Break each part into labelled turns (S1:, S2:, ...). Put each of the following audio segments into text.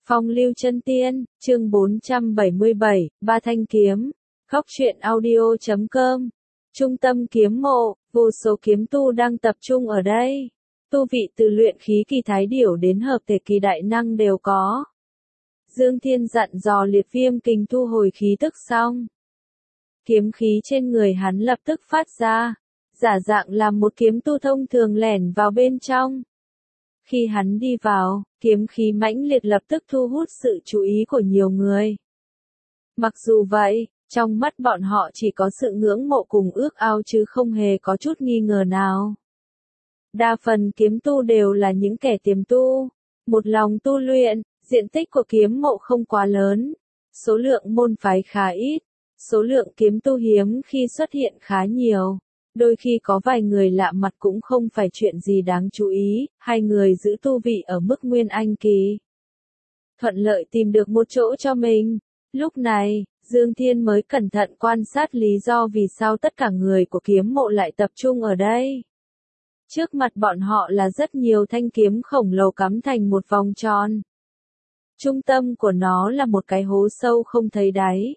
S1: Phong lưu chân tiên, chương 477, Ba thanh kiếm. Góc truyện audio.com. Trung tâm kiếm mộ, vô số kiếm tu đang tập trung ở đây. Tu vị từ luyện khí kỳ thái điểu đến hợp thể kỳ đại năng đều có. Dương Thiên dặn dò Liệt Viêm Kình thu hồi khí tức xong. Kiếm khí trên người hắn lập tức phát ra, giả dạng làm một kiếm tu thông thường lẻn vào bên trong. Khi hắn đi vào, kiếm khí mãnh liệt lập tức thu hút sự chú ý của nhiều người. Mặc dù vậy, trong mắt bọn họ chỉ có sự ngưỡng mộ cùng ước ao chứ không hề có chút nghi ngờ nào. Đa phần kiếm tu đều là những kẻ tiềm tu, một lòng tu luyện, diện tích của kiếm mộ không quá lớn, số lượng môn phái khá ít, số lượng kiếm tu hiếm khi xuất hiện khá nhiều. Đôi khi có vài người lạ mặt cũng không phải chuyện gì đáng chú ý, hai người giữ tu vị ở mức nguyên anh kỳ. Thuận lợi tìm được một chỗ cho mình. Lúc này, Dương Thiên mới cẩn thận quan sát lý do vì sao tất cả người của kiếm mộ lại tập trung ở đây. Trước mặt bọn họ là rất nhiều thanh kiếm khổng lồ cắm thành một vòng tròn. Trung tâm của nó là một cái hố sâu không thấy đáy.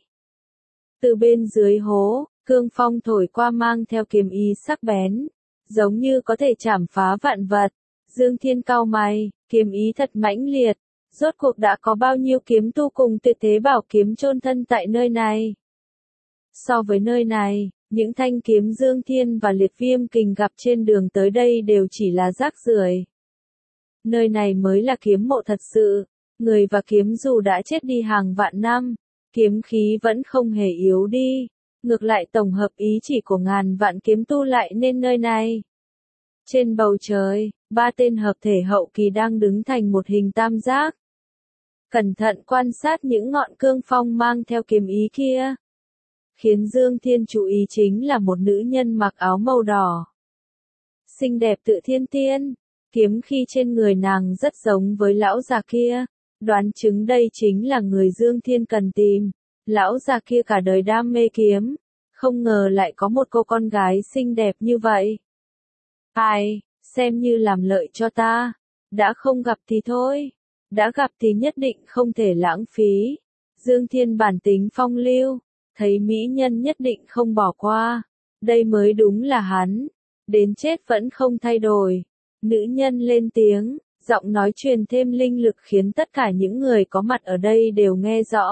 S1: Từ bên dưới hố, cương phong thổi qua mang theo kiếm ý sắc bén, giống như có thể chảm phá vạn vật. Dương Thiên cau mày, kiếm ý thật mãnh liệt, rốt cuộc đã có bao nhiêu kiếm tu cùng tuyệt thế bảo kiếm chôn thân tại nơi này. So với nơi này, những thanh kiếm Dương Thiên và Liệt Viêm Kình gặp trên đường tới đây đều chỉ là rác rưởi. Nơi này mới là kiếm mộ thật sự, người và kiếm dù đã chết đi hàng vạn năm, kiếm khí vẫn không hề yếu đi. Ngược lại tổng hợp ý chỉ của ngàn vạn kiếm tu lại nên nơi này. Trên bầu trời, ba tên hợp thể hậu kỳ đang đứng thành một hình tam giác. Cẩn thận quan sát những ngọn cương phong mang theo kiếm ý kia. Khiến Dương Thiên chú ý chính là một nữ nhân mặc áo màu đỏ. Xinh đẹp tự thiên tiên, kiếm khí trên người nàng rất giống với lão già kia. Đoán chứng đây chính là người Dương Thiên cần tìm. Lão già kia cả đời đam mê kiếm, không ngờ lại có một cô con gái xinh đẹp như vậy. Ai, xem như làm lợi cho ta, đã không gặp thì thôi, đã gặp thì nhất định không thể lãng phí. Dương Thiên bản tính phong lưu, thấy mỹ nhân nhất định không bỏ qua, đây mới đúng là hắn, đến chết vẫn không thay đổi. Nữ nhân lên tiếng, giọng nói truyền thêm linh lực khiến tất cả những người có mặt ở đây đều nghe rõ.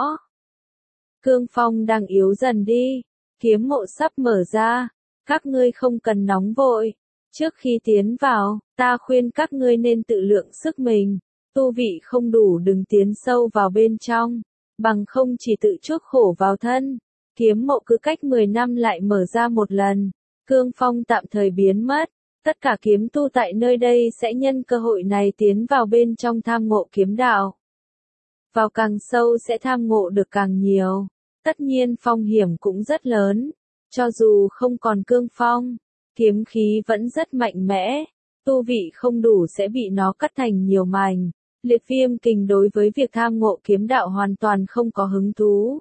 S1: Cương phong đang yếu dần đi, kiếm mộ sắp mở ra, các ngươi không cần nóng vội. Trước khi tiến vào, ta khuyên các ngươi nên tự lượng sức mình, tu vị không đủ đừng tiến sâu vào bên trong, bằng không chỉ tự chuốc khổ vào thân. Kiếm mộ cứ cách 10 năm lại mở ra một lần, cương phong tạm thời biến mất, tất cả kiếm tu tại nơi đây sẽ nhân cơ hội này tiến vào bên trong tham ngộ kiếm đạo. Vào càng sâu sẽ tham ngộ được càng nhiều. Tất nhiên phong hiểm cũng rất lớn, cho dù không còn cương phong, kiếm khí vẫn rất mạnh mẽ, tu vị không đủ sẽ bị nó cắt thành nhiều mảnh. Liệt Viêm Kình đối với việc tham ngộ kiếm đạo hoàn toàn không có hứng thú.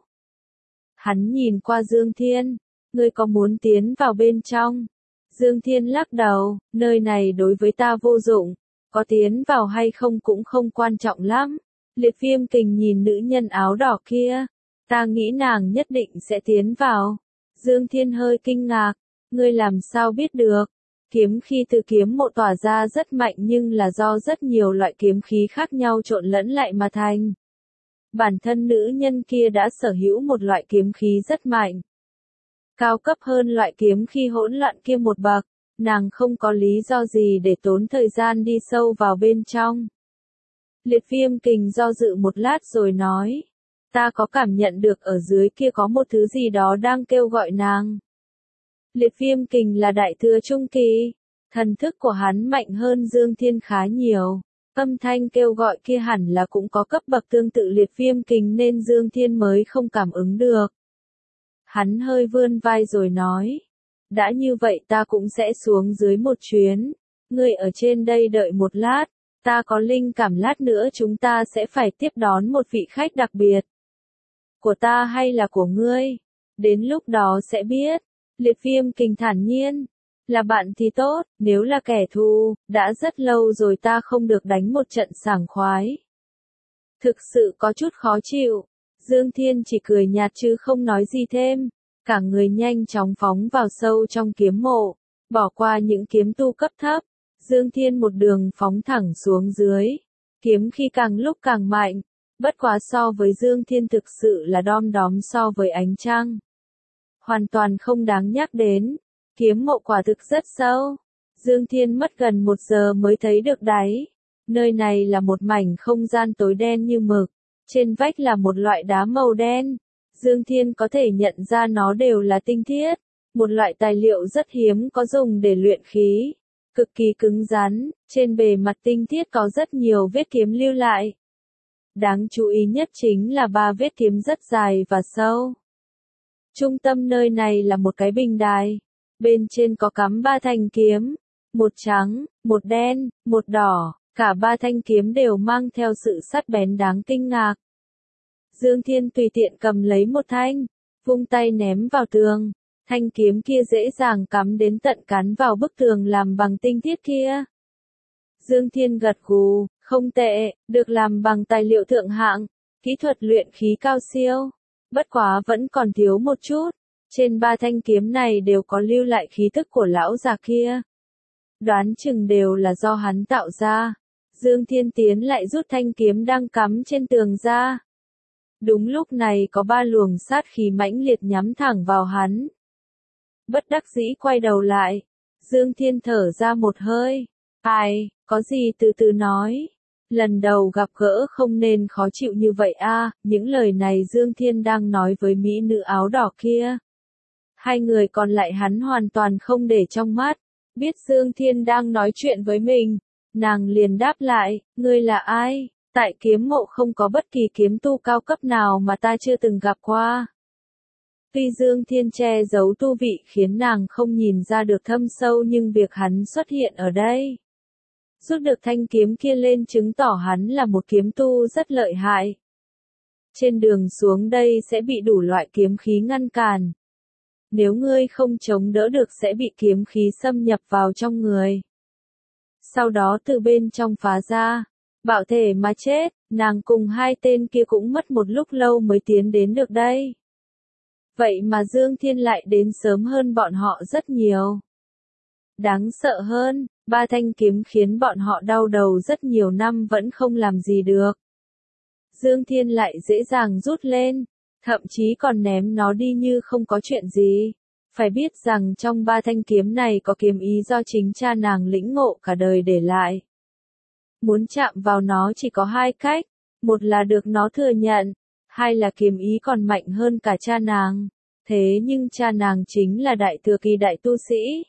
S1: Hắn nhìn qua Dương Thiên, ngươi có muốn tiến vào bên trong? Dương Thiên lắc đầu, nơi này đối với ta vô dụng, có tiến vào hay không cũng không quan trọng lắm. Liệt Viêm Kình nhìn nữ nhân áo đỏ kia. Ta nghĩ nàng nhất định sẽ tiến vào. Dương Thiên hơi kinh ngạc, ngươi làm sao biết được? Kiếm khí từ kiếm mộ tỏa ra rất mạnh nhưng là do rất nhiều loại kiếm khí khác nhau trộn lẫn lại mà thành. Bản thân nữ nhân kia đã sở hữu một loại kiếm khí rất mạnh. Cao cấp hơn loại kiếm khí hỗn loạn kia một bậc, nàng không có lý do gì để tốn thời gian đi sâu vào bên trong. Liệt Viêm Kình do dự một lát rồi nói. Ta có cảm nhận được ở dưới kia có một thứ gì đó đang kêu gọi nàng. Liệt Viêm Kình là đại thừa trung kỳ, thần thức của hắn mạnh hơn Dương Thiên khá nhiều. Âm thanh kêu gọi kia hẳn là cũng có cấp bậc tương tự Liệt Viêm Kình nên Dương Thiên mới không cảm ứng được. Hắn hơi vươn vai rồi nói. Đã như vậy ta cũng sẽ xuống dưới một chuyến. Ngươi ở trên đây đợi một lát, ta có linh cảm lát nữa chúng ta sẽ phải tiếp đón một vị khách đặc biệt. Của ta hay là của ngươi? Đến lúc đó sẽ biết. Liệt Viêm Kình thản nhiên. Là bạn thì tốt, nếu là kẻ thù, đã rất lâu rồi ta không được đánh một trận sảng khoái. Thực sự có chút khó chịu. Dương Thiên chỉ cười nhạt chứ không nói gì thêm. Cả người nhanh chóng phóng vào sâu trong kiếm mộ. Bỏ qua những kiếm tu cấp thấp. Dương Thiên một đường phóng thẳng xuống dưới. Kiếm khí càng lúc càng mạnh. Bất quá so với Dương Thiên thực sự là đom đóm so với ánh trăng. Hoàn toàn không đáng nhắc đến. Kiếm mộ quả thực rất sâu. Dương Thiên mất gần 1 giờ mới thấy được đáy. Nơi này là một mảnh không gian tối đen như mực. Trên vách là một loại đá màu đen. Dương Thiên có thể nhận ra nó đều là tinh thiết. Một loại tài liệu rất hiếm có dùng để luyện khí. Cực kỳ cứng rắn, trên bề mặt tinh thiết có rất nhiều vết kiếm lưu lại. Đáng chú ý nhất chính là 3 vết kiếm rất dài và sâu. Trung tâm nơi này là một cái bình đài. Bên trên có cắm 3 thanh kiếm. Một trắng, một đen, một đỏ. Cả 3 thanh kiếm đều mang theo sự sắc bén đáng kinh ngạc. Dương Thiên tùy tiện cầm lấy một thanh. Vung tay ném vào tường. Thanh kiếm kia dễ dàng cắm đến tận cán vào bức tường làm bằng tinh thiết kia. Dương Thiên gật gù, không tệ, được làm bằng tài liệu thượng hạng, kỹ thuật luyện khí cao siêu. Bất quá vẫn còn thiếu một chút. Trên 3 thanh kiếm này đều có lưu lại khí tức của lão già kia. Đoán chừng đều là do hắn tạo ra. Dương Thiên tiến lại rút thanh kiếm đang cắm trên tường ra. Đúng lúc này có 3 luồng sát khí mãnh liệt nhắm thẳng vào hắn. Bất đắc dĩ quay đầu lại. Dương Thiên thở ra một hơi. Ai, có gì từ từ nói. Lần đầu gặp gỡ không nên khó chịu như vậy a. Những lời này Dương Thiên đang nói với mỹ nữ áo đỏ kia. 2 người còn lại hắn hoàn toàn không để trong mắt. Biết Dương Thiên đang nói chuyện với mình. Nàng liền đáp lại, ngươi là ai? Tại kiếm mộ không có bất kỳ kiếm tu cao cấp nào mà ta chưa từng gặp qua. Tuy Dương Thiên che giấu tu vị khiến nàng không nhìn ra được thâm sâu nhưng việc hắn xuất hiện ở đây. Rút được thanh kiếm kia lên chứng tỏ hắn là một kiếm tu rất lợi hại. Trên đường xuống đây sẽ bị đủ loại kiếm khí ngăn cản. Nếu ngươi không chống đỡ được sẽ bị kiếm khí xâm nhập vào trong người. Sau đó từ bên trong phá ra, bạo thể mà chết, nàng cùng 2 tên kia cũng mất một lúc lâu mới tiến đến được đây. Vậy mà Dương Thiên lại đến sớm hơn bọn họ rất nhiều. Đáng sợ hơn, 3 thanh kiếm khiến bọn họ đau đầu rất nhiều năm vẫn không làm gì được. Dương Thiên lại dễ dàng rút lên, thậm chí còn ném nó đi như không có chuyện gì. Phải biết rằng trong 3 thanh kiếm này có kiếm ý do chính cha nàng lĩnh ngộ cả đời để lại. Muốn chạm vào nó chỉ có 2 cách, một là được nó thừa nhận, 2 là kiếm ý còn mạnh hơn cả cha nàng. Thế nhưng cha nàng chính là đại thừa kỳ đại tu sĩ.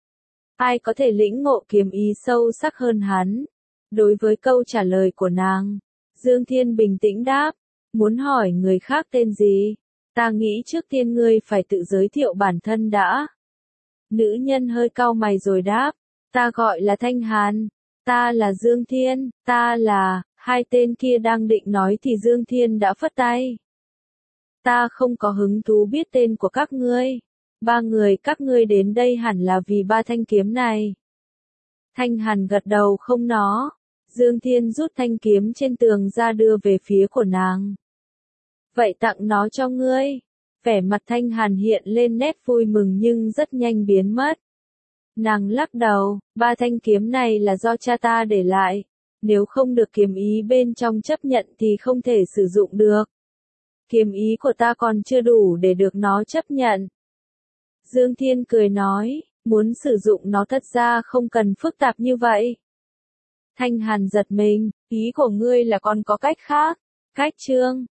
S1: Ai có thể lĩnh ngộ kiếm ý sâu sắc hơn hắn? Đối với câu trả lời của nàng, Dương Thiên bình tĩnh đáp, muốn hỏi người khác tên gì? Ta nghĩ trước tiên ngươi phải tự giới thiệu bản thân đã. Nữ nhân hơi cau mày rồi đáp, ta gọi là Thanh Hàn, ta là Dương Thiên, ta là, 2 tên kia đang định nói thì Dương Thiên đã phất tay. Ta không có hứng thú biết tên của các ngươi. 3 người các ngươi đến đây hẳn là vì 3 thanh kiếm này. Thanh Hàn gật đầu không nó. Dương Thiên rút thanh kiếm trên tường ra đưa về phía của nàng. Vậy tặng nó cho ngươi. Vẻ mặt Thanh Hàn hiện lên nét vui mừng nhưng rất nhanh biến mất. Nàng lắc đầu, 3 thanh kiếm này là do cha ta để lại. Nếu không được kiếm ý bên trong chấp nhận thì không thể sử dụng được. Kiếm ý của ta còn chưa đủ để được nó chấp nhận. Dương Thiên cười nói, muốn sử dụng nó thật ra không cần phức tạp như vậy. Thanh Hàn giật mình, ý của ngươi là còn có cách khác. Cách chương